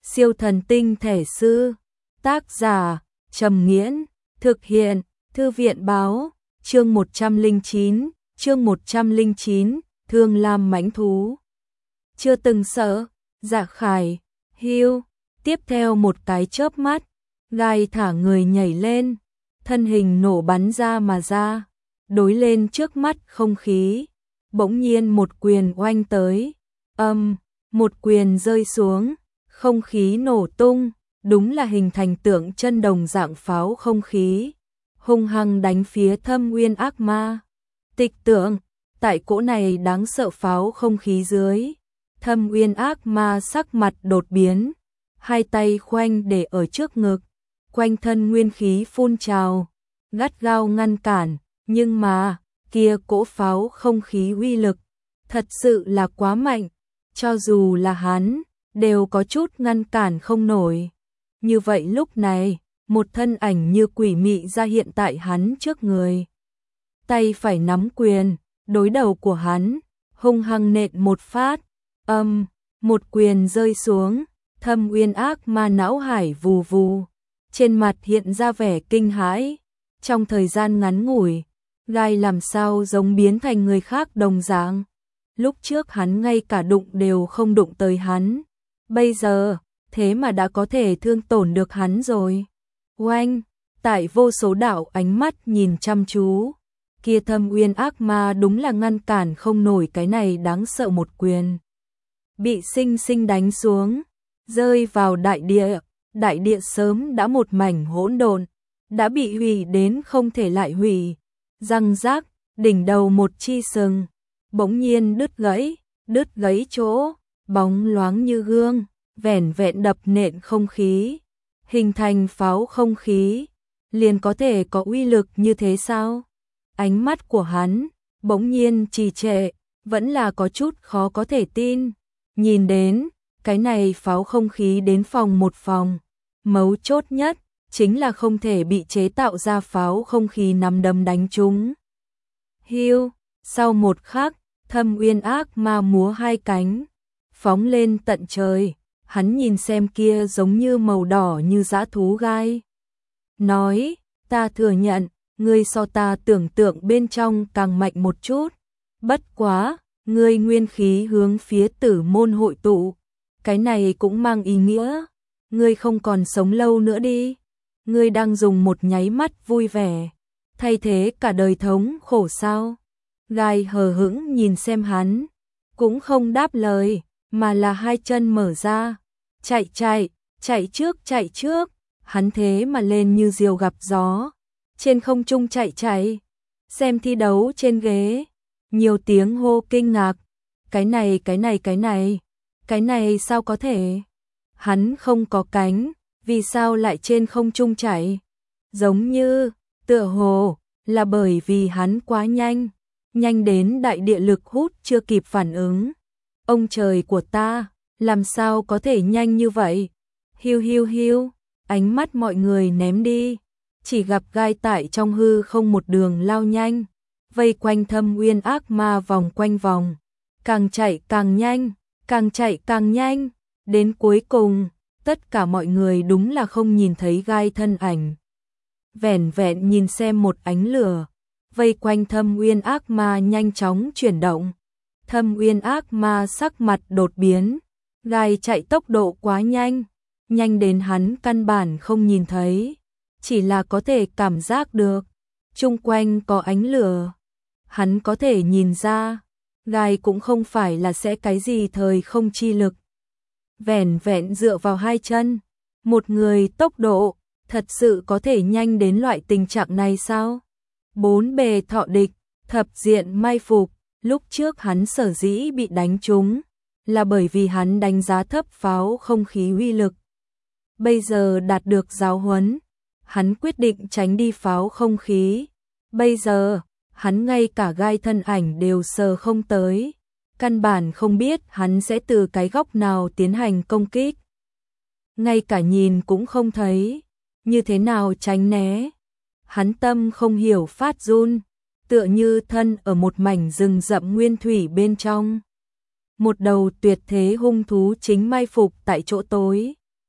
Siêu thần tinh thể sư. Tác giả Trầm Nghiễn. Thực hiện Thư viện Báo. Chương 109, Thương Lam mãnh thú. Chưa từng sợ. Dạ Khải. Hưu. Tiếp theo một cái chớp mắt, gai thả người nhảy lên, thân hình nổ bắn ra mà ra, đối lên trước mắt không khí. Bỗng nhiên một quyền oanh tới, một quyền rơi xuống, không khí nổ tung, đúng là hình thành tượng chân đồng dạng pháo không khí, hung hăng đánh phía Thâm Uyên ác ma. Tịch tượng, tại cỗ này đáng sợ pháo không khí dưới, Thâm Uyên ác ma sắc mặt đột biến, hai tay khoanh để ở trước ngực, quanh thân nguyên khí phun trào, gắt gao ngăn cản, nhưng mà, kia cỗ pháo không khí uy lực, thật sự là quá mạnh, cho dù là hắn, đều có chút ngăn cản không nổi. Như vậy lúc này, một thân ảnh như quỷ mị ra hiện tại hắn trước người. Tay phải nắm quyền, đối đầu của hắn, hung hăng nện một phát, một quyền rơi xuống, Thâm Uyên ác ma não hải vù vù, trên mặt hiện ra vẻ kinh hãi. Trong thời gian ngắn ngủi, gai làm sao giống biến thành người khác đồng dạng. Lúc trước hắn ngay cả đụng đều không đụng tới hắn, bây giờ, thế mà đã có thể thương tổn được hắn rồi. Oanh, tại vô số đạo ánh mắt nhìn chăm chú, kia Thâm Uyên ác ma đúng là ngăn cản không nổi cái này đáng sợ một quyền. Bị sinh sinh đánh xuống, rơi vào đại địa sớm đã một mảnh hỗn độn, đã bị hủy đến không thể lại hủy. Răng rác, đỉnh đầu một chi sừng, bỗng nhiên đứt gãy chỗ, bóng loáng như gương, vẻn vẹn đập nện không khí, hình thành pháo không khí, liền có thể có uy lực như thế sao? Ánh mắt của hắn, bỗng nhiên trì trệ, vẫn là có chút khó có thể tin, nhìn đến, cái này pháo không khí đến một phòng, mấu chốt nhất, chính là không thể bị chế tạo ra pháo không khí nắm đấm đánh trúng. Hưu, sau một khắc, Thâm Uyên ác ma múa hai cánh, phóng lên tận trời, hắn nhìn xem kia giống như màu đỏ như dã thú gai. Nói, ta thừa nhận, ngươi so ta tưởng tượng bên trong càng mạnh một chút, bất quá, ngươi nguyên khí hướng phía Tử Môn hội tụ, cái này cũng mang ý nghĩa, ngươi không còn sống lâu nữa đi. Ngươi đang dùng một nháy mắt vui vẻ, thay thế cả đời thống khổ sao? Gai hờ hững nhìn xem hắn, cũng không đáp lời, mà là hai chân mở ra, chạy trước, hắn thế mà lên như diều gặp gió, trên không trung chạy, xem thi đấu trên ghế, nhiều tiếng hô kinh ngạc, cái này sao có thể? Hắn không có cánh, vì sao lại trên không trung chạy? Giống như, tựa hồ, là bởi vì hắn quá nhanh đến đại địa lực hút chưa kịp phản ứng. Ông trời của ta, làm sao có thể nhanh như vậy? Hiu, ánh mắt mọi người ném đi, chỉ gặp gai tại trong hư không một đường lao nhanh, vây quanh Thâm Uyên ác ma vòng quanh vòng, càng chạy càng nhanh, đến cuối cùng, tất cả mọi người đúng là không nhìn thấy gai thân ảnh. Vẻn vẹn nhìn xem một ánh lửa, vây quanh Thâm Uyên ác ma nhanh chóng chuyển động. Thâm Uyên ác ma sắc mặt đột biến, gai chạy tốc độ quá nhanh đến hắn căn bản không nhìn thấy, chỉ là có thể cảm giác được, chung quanh có ánh lửa. Hắn có thể nhìn ra, gai cũng không phải là sẽ cái gì thời không chi lực. Vẻn vẹn dựa vào hai chân, một người tốc độ, thật sự có thể nhanh đến loại tình trạng này sao? Bốn bề thọ địch, thập diện mai phục, lúc trước hắn sở dĩ bị đánh trúng, là bởi vì hắn đánh giá thấp pháo không khí uy lực. Bây giờ đạt được giáo huấn, hắn quyết định tránh đi pháo không khí. Bây giờ, hắn ngay cả gai thân ảnh đều sờ không tới, căn bản không biết hắn sẽ từ cái góc nào tiến hành công kích. Ngay cả nhìn cũng không thấy, như thế nào tránh né. Hắn tâm không hiểu phát run, tựa như thân ở một mảnh rừng rậm nguyên thủy bên trong. Một đầu tuyệt thế hung thú chính mai phục tại chỗ tối,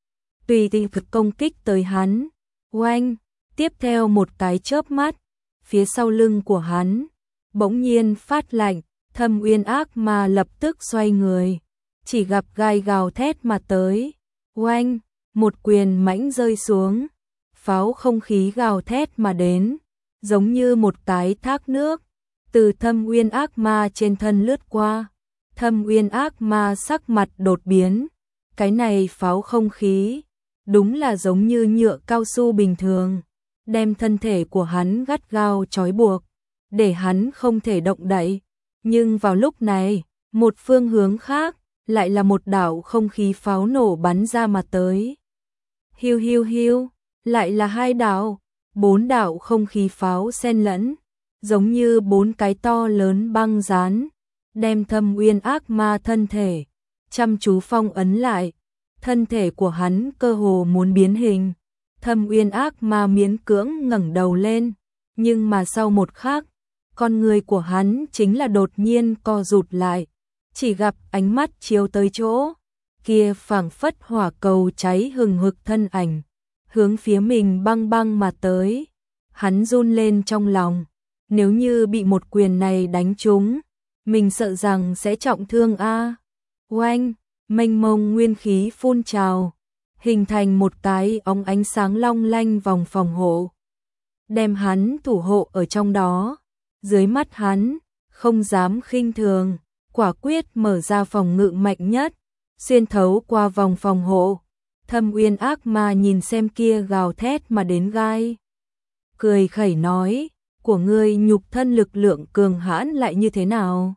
tùy tiện công kích tới hắn. Oanh, tiếp theo một cái chớp mắt, phía sau lưng của hắn bỗng nhiên phát lạnh, Thâm Uyên Ác Ma lập tức xoay người, chỉ gặp gai gào thét mà tới. Oanh, một quyền mãnh rơi xuống, pháo không khí gào thét mà đến, giống như một cái thác nước từ Thâm Uyên Ác Ma trên thân lướt qua. Thâm Uyên Ác Ma sắc mặt đột biến, cái này pháo không khí đúng là giống như nhựa cao su bình thường, đem thân thể của hắn gắt gao trói buộc, để hắn không thể động đậy. Nhưng vào lúc này, một phương hướng khác lại là một đạo không khí pháo nổ bắn ra mà tới. Hiu hiu hiu, lại là 2 đạo, 4 đạo không khí pháo xen lẫn, giống như 4 cái to lớn băng dán, đem Thâm Uyên Ác Ma thân thể chăm chú phong ấn lại. Thân thể của hắn cơ hồ muốn biến hình. Thâm Uyên Ác Ma miễn cưỡng ngẩng đầu lên, nhưng mà sau một khắc, con người của hắn chính là đột nhiên co rụt lại, chỉ gặp ánh mắt chiếu tới chỗ kia phảng phất hỏa cầu cháy hừng hực thân ảnh, hướng phía mình băng băng mà tới. Hắn run lên trong lòng, nếu như bị một quyền này đánh trúng, mình sợ rằng sẽ trọng thương a. Oanh, mênh mông nguyên khí phun trào, hình thành một cái óng ánh sáng long lanh vòng phòng hộ, đem hắn thủ hộ ở trong đó. Dưới mắt hắn, không dám khinh thường, quả quyết mở ra phòng ngự mạnh nhất, xuyên thấu qua vòng phòng hộ. Thâm Uyên Ác Ma nhìn xem kia gào thét mà đến gai, cười khẩy nói, của ngươi nhục thân lực lượng cường hãn lại như thế nào?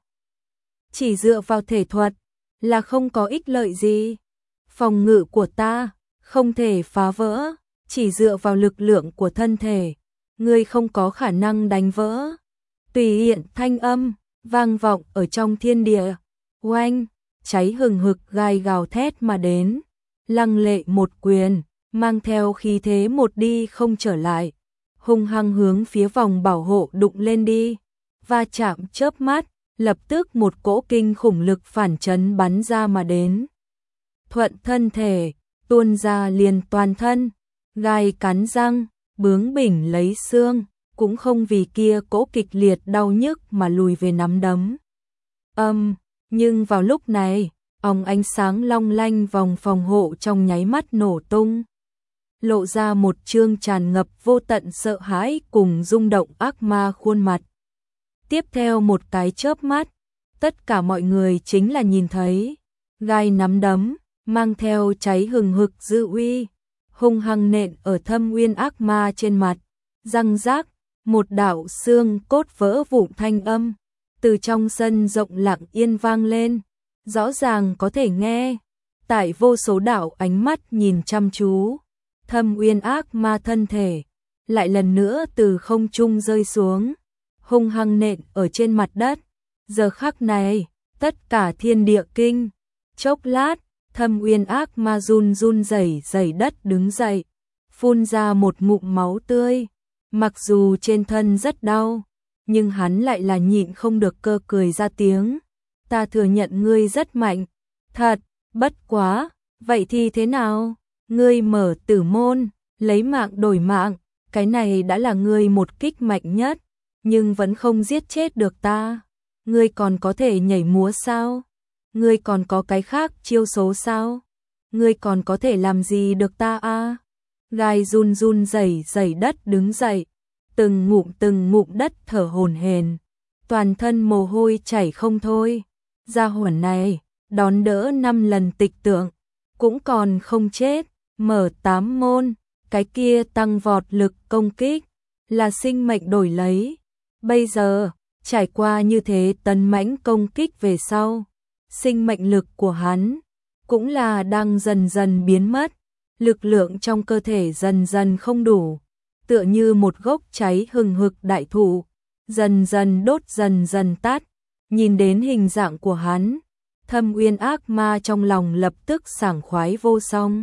Chỉ dựa vào thể thuật là không có ích lợi gì. Phòng ngự của ta không thể phá vỡ, chỉ dựa vào lực lượng của thân thể, ngươi không có khả năng đánh vỡ. Tùy hiện thanh âm vang vọng ở trong thiên địa. Oanh, cháy hừng hực gai gào thét mà đến, lăng lệ một quyền, mang theo khí thế một đi không trở lại, hung hăng hướng phía vòng bảo hộ đụng lên đi. Va chạm chớp mắt, lập tức một cỗ kinh khủng lực phản chấn bắn ra mà đến. Thuận thân thể, tuôn ra liền toàn thân, gai cắn răng, bướng bỉnh lấy xương, cũng không vì kia cỗ kịch liệt đau nhức mà lùi về nắm đấm. Nhưng vào lúc này, óng ánh sáng long lanh vòng phòng hộ trong nháy mắt nổ tung, lộ ra một trương tràn ngập vô tận sợ hãi cùng rung động ác ma khuôn mặt. Tiếp theo một cái chớp mắt, tất cả mọi người chính là nhìn thấy gai nắm đấm mang theo cháy hừng hực dư uy, hung hăng nện ở Thâm Uyên Ác Ma trên mặt. Răng rác, một đạo xương cốt vỡ vụn thanh âm từ trong sân rộng lặng yên vang lên, rõ ràng có thể nghe. Tại vô số đạo ánh mắt nhìn chăm chú, Thâm Uyên Ác Ma thân thể lại lần nữa từ không trung rơi xuống, hung hăng nện ở trên mặt đất. Giờ khắc này, tất cả thiên địa kinh. Chốc lát, Thâm Uyên Ác Ma run run rẩy rẩy đất đứng dậy, phun ra một ngụm máu tươi. Mặc dù trên thân rất đau, nhưng hắn lại là nhịn không được cơ cười ra tiếng. Ta thừa nhận ngươi rất mạnh, thật, bất quá, vậy thì thế nào? Ngươi mở tử môn, lấy mạng đổi mạng, cái này đã là ngươi một kích mạnh nhất, nhưng vẫn không giết chết được ta. Ngươi còn có thể nhảy múa sao? Ngươi còn có cái khác chiêu số sao? Ngươi còn có thể làm gì được ta a? Gai run run rẩy rẩy đất đứng dậy, từng ngụm đất thở hổn hển, toàn thân mồ hôi chảy không thôi. Gia hỏa này, đón đỡ 5 lần tịch tượng, cũng còn không chết. Mở 8 môn, cái kia tăng vọt lực công kích, là sinh mệnh đổi lấy. Bây giờ, trải qua như thế tấn mãnh công kích về sau, sinh mệnh lực của hắn cũng là đang dần dần biến mất, lực lượng trong cơ thể dần dần không đủ, tựa như một gốc cháy hừng hực đại thụ, dần dần đốt dần dần tắt. Nhìn đến hình dạng của hắn, Thâm Uyên Ác Ma trong lòng lập tức sảng khoái vô song.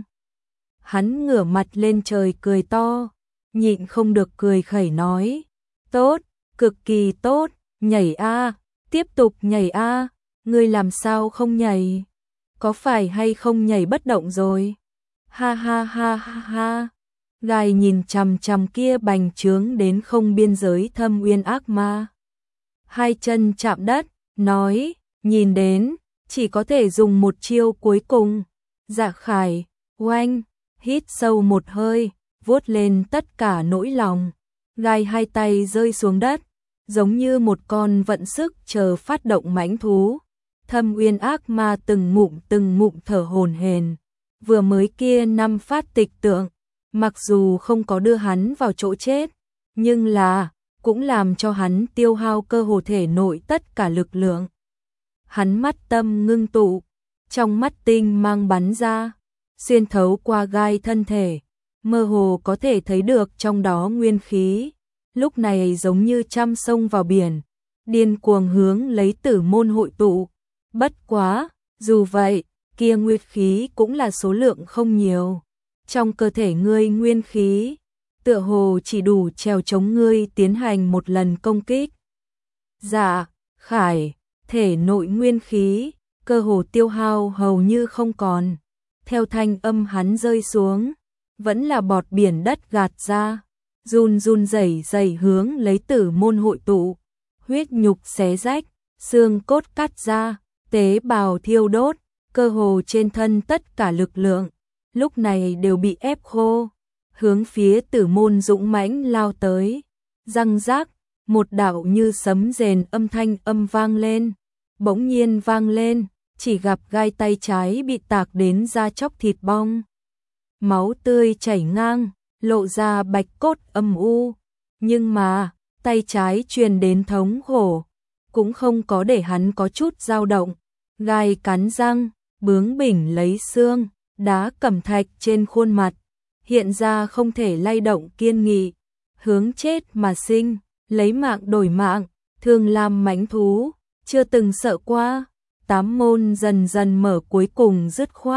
Hắn ngửa mặt lên trời cười to, nhịn không được cười khẩy nói, tốt, cực kỳ tốt, nhảy a, tiếp tục nhảy a, ngươi làm sao không nhảy? Có phải hay không nhảy bất động rồi? Ha ha ha ha ha. Gai nhìn chằm chằm kia bành trướng đến không biên giới thâm uyên ác ma. Hai chân chạm đất, nói, nhìn đến, chỉ có thể dùng một chiêu cuối cùng. Dạ Khải, oanh, hít sâu một hơi, vuốt lên tất cả nỗi lòng. Gai hai tay rơi xuống đất, giống như một con vận sức chờ phát động mãnh thú. Thâm uyên ác ma từng ngụm thở hổn hển. Vừa mới kia 5 phát tịch tượng, mặc dù không có đưa hắn vào chỗ chết, nhưng là cũng làm cho hắn tiêu hao cơ hồ thể nội tất cả lực lượng. Hắn mắt tâm ngưng tụ, trong mắt tinh mang bắn ra, xuyên thấu qua gai thân thể, mơ hồ có thể thấy được trong đó nguyên khí, lúc này giống như trăm sông vào biển, điên cuồng hướng lấy Tử Môn hội tụ. Bất quá, dù vậy, kia nguyên khí cũng là số lượng không nhiều. Trong cơ thể ngươi nguyên khí, tựa hồ chỉ đủ trèo chống ngươi tiến hành một lần công kích. Dạ Khải, thể nội nguyên khí, cơ hồ tiêu hao hầu như không còn. Theo thanh âm hắn rơi xuống, vẫn là bọt biển đất gạt ra, run run rẩy hướng lấy Tử Môn hội tụ, huyết nhục xé rách, xương cốt cắt ra, tế bào thiêu đốt, cơ hồ trên thân tất cả lực lượng, lúc này đều bị ép khô, hướng phía Tử Môn dũng mãnh lao tới. Răng rác, một đạo như sấm rền âm thanh vang lên, bỗng nhiên vang lên, chỉ gặp gai tay trái bị tạc đến da chóc thịt bong. Máu tươi chảy ngang, lộ ra bạch cốt âm u, nhưng mà, tay trái truyền đến thống khổ, cũng không có để hắn có chút dao động. Gai cắn răng, bướng bỉnh lấy xương, đá cẩm thạch trên khuôn mặt, hiện ra không thể lay động kiên nghị, hướng chết mà sinh, lấy mạng đổi mạng, Thương Lam mãnh thú, chưa từng sợ qua. 8 môn dần dần mở cuối cùng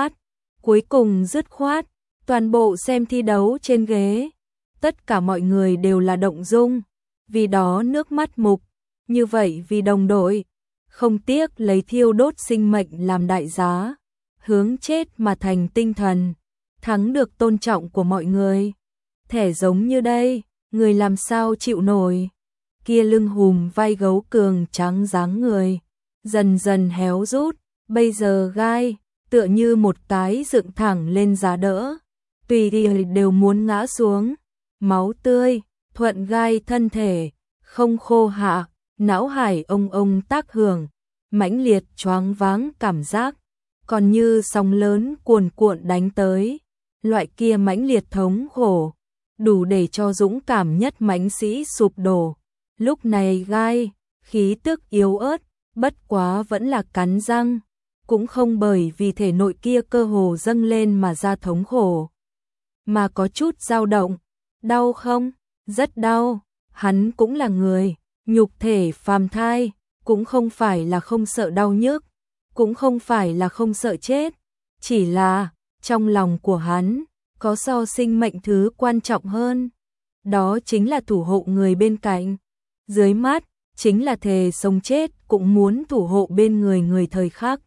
dứt khoát, toàn bộ xem thi đấu trên ghế, tất cả mọi người đều là động dung, vì đó nước mắt mục, như vậy vì đồng đội, không tiếc lấy thiêu đốt sinh mệnh làm đại giá, hướng chết mà thành tinh thần, thắng được tôn trọng của mọi người. Thẻ giống như đây, người làm sao chịu nổi. Kia lưng hùm vai gấu cường trắng dáng người, dần dần héo rút, bây giờ gai, tựa như một cái dựng thẳng lên giá đỡ, tùy ý đều muốn ngã xuống, máu tươi, thuận gai thân thể, không khô hạ, não hải ông tác hưởng, mãnh liệt choáng váng cảm giác, còn như sóng lớn cuồn cuộn đánh tới, loại kia mãnh liệt thống khổ, đủ để cho dũng cảm nhất mãnh sĩ sụp đổ. Lúc này gai, khí tức yếu ớt, bất quá vẫn là cắn răng, cũng không bởi vì thể nội kia cơ hồ dâng lên mà ra thống khổ, mà có chút dao động. Đau không? Rất đau, hắn cũng là người, nhục thể phàm thai, cũng không phải là không sợ đau nhức, cũng không phải là không sợ chết, chỉ là trong lòng của hắn có so sinh mệnh thứ quan trọng hơn, đó chính là thủ hộ người bên cạnh, dưới mắt chính là thề sống chết cũng muốn thủ hộ bên người thời khắc.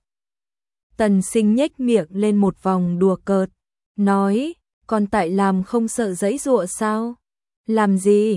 Tần Sinh nhếch miệng lên một vòng đùa cợt, nói, còn tại làm không sợ giãy giụa sao? Làm gì?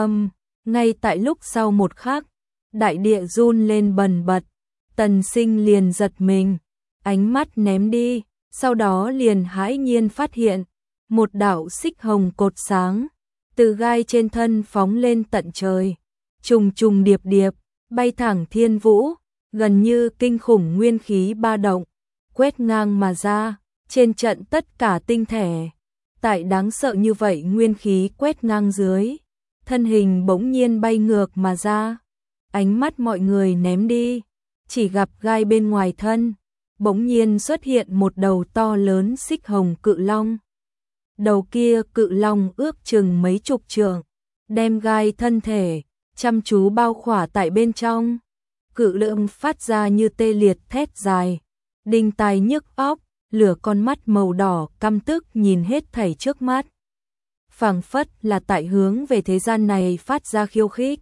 Ngay tại lúc sau một khắc, đại địa run lên bần bật, Tần Sinh liền giật mình, ánh mắt ném đi, sau đó liền hãi nhiên phát hiện, một đạo xích hồng cột sáng, từ gai trên thân phóng lên tận trời, trùng trùng điệp điệp, bay thẳng thiên vũ, gần như kinh khủng nguyên khí ba động, quét ngang mà ra, trên trận tất cả tinh thể. Tại đáng sợ như vậy nguyên khí quét ngang dưới, thân hình bỗng nhiên bay ngược mà ra, ánh mắt mọi người ném đi, chỉ gặp gai bên ngoài thân, bỗng nhiên xuất hiện một đầu to lớn xích hồng cự long. Đầu kia cự long ước chừng mấy chục trượng, đem gai thân thể chăm chú bao khỏa tại bên trong. Cự lượng phát ra như tê liệt thét dài, đinh tai nhức óc, lửa con mắt màu đỏ căm tức nhìn hết thảy trước mắt. Phảng phất là tại hướng về thế gian này phát ra khiêu khích.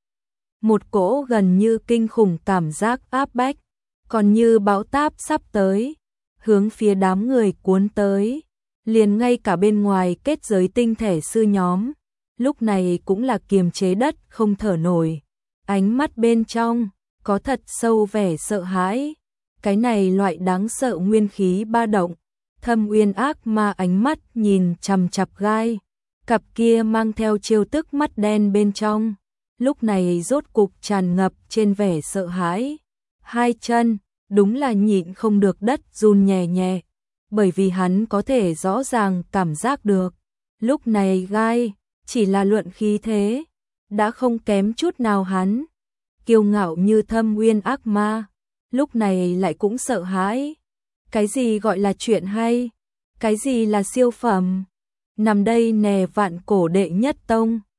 Một cỗ gần như kinh khủng cảm giác áp bách, còn như bão táp sắp tới, hướng phía đám người cuốn tới. liền ngay cả bên ngoài kết giới tinh thể sư nhóm, lúc này cũng là kiềm chế đất không thở nổi. Ánh mắt bên trong có thật sâu vẻ sợ hãi. Cái này loại đáng sợ nguyên khí ba động, Thâm Uyên ác ma ánh mắt nhìn chằm chằm gai, cặp kia mang theo trêu tức mắt đen bên trong, lúc này rốt cục tràn ngập trên vẻ sợ hãi. Hai chân, đúng là nhịn không được đất run nhẹ nhẹ, bởi vì hắn có thể rõ ràng cảm giác được. Lúc này gai, chỉ là luận khí thế, đã không kém chút nào hắn. Kiêu ngạo như Thâm Uyên ác ma, lúc này lại cũng sợ hãi. Cái gì gọi là chuyện hay? Cái gì là siêu phẩm? Nằm đây nè vạn cổ đệ nhất tông.